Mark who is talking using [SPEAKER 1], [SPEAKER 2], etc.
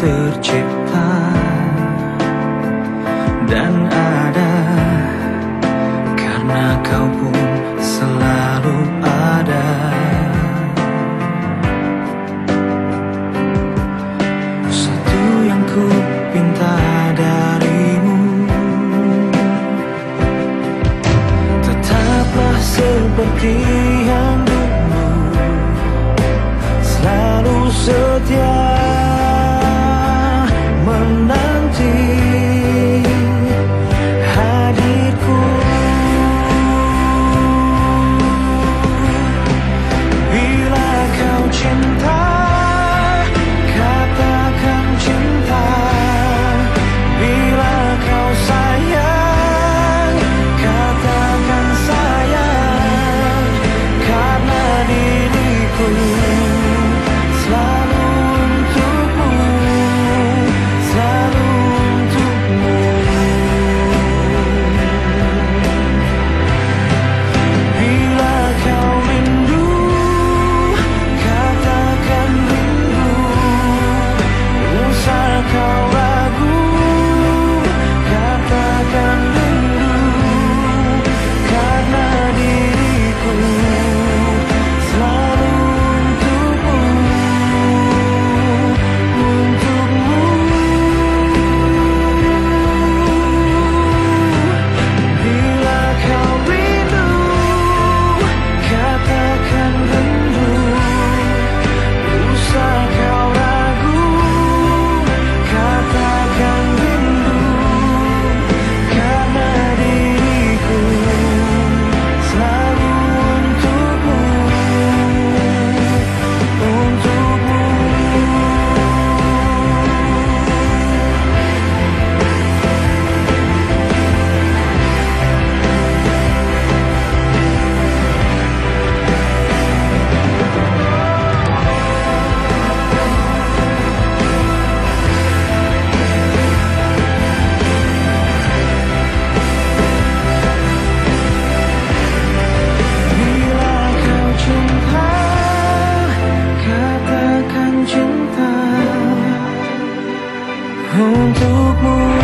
[SPEAKER 1] tercipta dan ada karena kau pun selalu ada. Satu yang ku pinta darimu, tetaplah seperti yang dulu, selalu setia menanti hadirku. Bila kau cinta, katakan cinta. Bila kau sayang, katakan sayang. Karena diriku selalu untukmu, selalu untukmu. Bila kau rindu, katakan rindu. Usah kau ragu, katakan rindu. Karena diriku selalu untukmu, untukmu. Bila kau rindu, katakan rindu. Usah kau ragu, katakan rindu. Karena diriku selalu untukmu, untukmu. Bila kau cinta, katakan cinta untukmu.